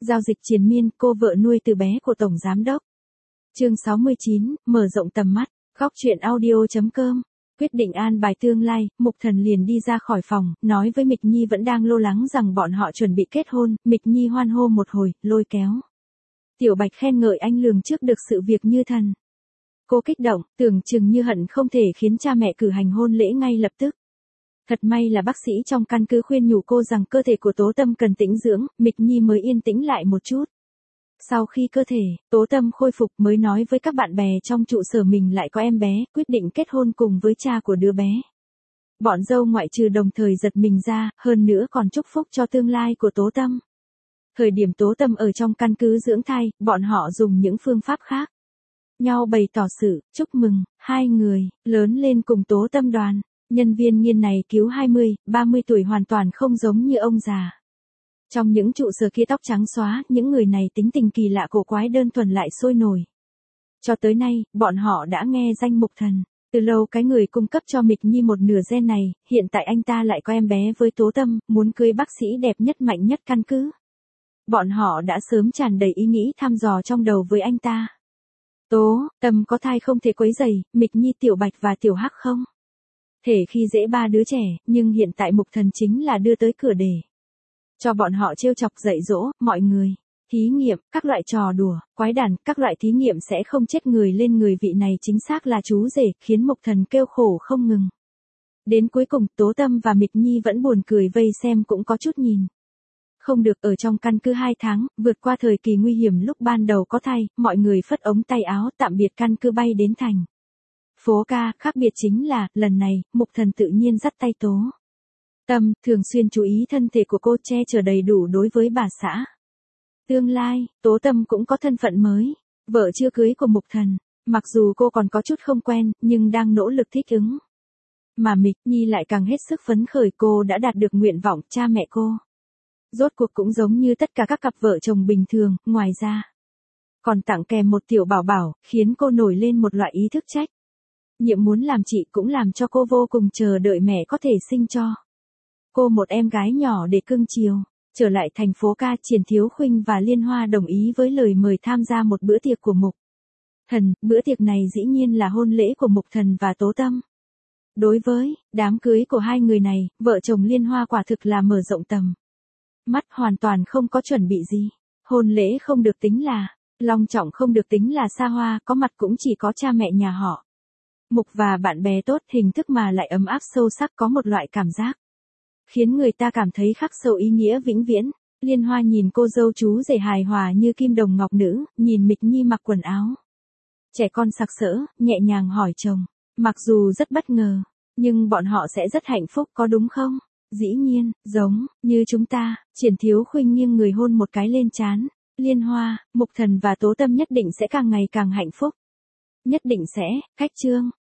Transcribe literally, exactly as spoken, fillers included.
Giao dịch triền miên, cô vợ nuôi từ bé của Tổng Giám Đốc. Chương sáu mươi chín, mở rộng tầm mắt, góc truyện audio chấm com. Quyết định an bài tương lai, Mục Thần liền đi ra khỏi phòng, nói với Mịch Nhi vẫn đang lo lắng rằng bọn họ chuẩn bị kết hôn. Mịch Nhi hoan hô một hồi, lôi kéo Tiểu Bạch khen ngợi anh lường trước được sự việc như thần. Cô kích động, tưởng chừng như hận không thể khiến cha mẹ cử hành hôn lễ ngay lập tức. Thật may là bác sĩ trong căn cứ khuyên nhủ cô rằng cơ thể của Tố Tâm cần tĩnh dưỡng, Mịch Nhi mới yên tĩnh lại một chút. Sau khi cơ thể, Tố Tâm khôi phục mới nói với các bạn bè trong trụ sở mình lại có em bé, quyết định kết hôn cùng với cha của đứa bé. Bọn dâu ngoại trừ đồng thời giật mình ra, hơn nữa còn chúc phúc cho tương lai của Tố Tâm. Thời điểm Tố Tâm ở trong căn cứ dưỡng thai, bọn họ dùng những phương pháp khác nhau bày tỏ sự chúc mừng, hai người lớn lên cùng Tố Tâm đoàn. Nhân viên nghiên này cứu hai mươi, ba mươi tuổi hoàn toàn không giống như ông già. Trong những trụ sở kia tóc trắng xóa, những người này tính tình kỳ lạ cổ quái đơn thuần lại sôi nổi. Cho tới nay, bọn họ đã nghe danh Mục Thần. Từ lâu cái người cung cấp cho Mịch Nhi một nửa gen này, hiện tại anh ta lại có em bé với Tố Tâm, muốn cưới bác sĩ đẹp nhất mạnh nhất căn cứ. Bọn họ đã sớm tràn đầy ý nghĩ thăm dò trong đầu với anh ta. Tố Tâm có thai không thể quấy rầy, Mịch Nhi, Tiểu Bạch và Tiểu Hắc không thể khi dễ ba đứa trẻ, nhưng hiện tại Mục Thần chính là đưa tới cửa để cho bọn họ trêu chọc dạy dỗ mọi người. Thí nghiệm, các loại trò đùa, quái đản, các loại thí nghiệm sẽ không chết người lên người, vị này chính xác là chú rể, khiến Mục Thần kêu khổ không ngừng. Đến cuối cùng, Tố Tâm và Mịch Nhi vẫn buồn cười vây xem cũng có chút nhìn không được. Ở trong căn cứ hai tháng, vượt qua thời kỳ nguy hiểm lúc ban đầu có thai, mọi người phất ống tay áo tạm biệt căn cứ bay đến thành phố ca. Khác biệt chính là, lần này, Mục Thần tự nhiên dắt tay Tố Tâm, thường xuyên chú ý thân thể của cô, che chở đầy đủ đối với bà xã. Tương lai, Tố Tâm cũng có thân phận mới, vợ chưa cưới của Mục Thần. Mặc dù cô còn có chút không quen, nhưng đang nỗ lực thích ứng. Mà Mịch Nhi lại càng hết sức phấn khởi, cô đã đạt được nguyện vọng cha mẹ cô. Rốt cuộc cũng giống như tất cả các cặp vợ chồng bình thường, ngoài ra còn tặng kèm một tiểu bảo bảo, khiến cô nổi lên một loại ý thức trách nhiệm muốn làm chị, cũng làm cho cô vô cùng chờ đợi mẹ có thể sinh cho cô một em gái nhỏ để cưng chiều. Trở lại thành phố ca, Triển Thiếu Khuynh và Liên Hoa đồng ý với lời mời tham gia một bữa tiệc của Mục Thần. Bữa tiệc này dĩ nhiên là hôn lễ của Mục Thần và Tố Tâm. Đối với đám cưới của hai người này, vợ chồng Liên Hoa quả thực là mở rộng tầm mắt, hoàn toàn không có chuẩn bị gì. Hôn lễ không được tính là long trọng, không được tính là xa hoa, có mặt cũng chỉ có cha mẹ nhà họ Mục và bạn bè tốt, hình thức mà lại ấm áp sâu sắc, có một loại cảm giác khiến người ta cảm thấy khắc sâu ý nghĩa vĩnh viễn. Liên Hoa nhìn cô dâu chú rể hài hòa như kim đồng ngọc nữ, nhìn Mịch Nhi mặc quần áo trẻ con sặc sỡ, nhẹ nhàng hỏi chồng. Mặc dù rất bất ngờ, nhưng bọn họ sẽ rất hạnh phúc có đúng không? Dĩ nhiên, giống như chúng ta. Triển Thiếu Khuynh nghiêng người hôn một cái lên trán Liên Hoa. Mục Thần và Tố Tâm nhất định sẽ càng ngày càng hạnh phúc. Nhất định sẽ. Khách trương.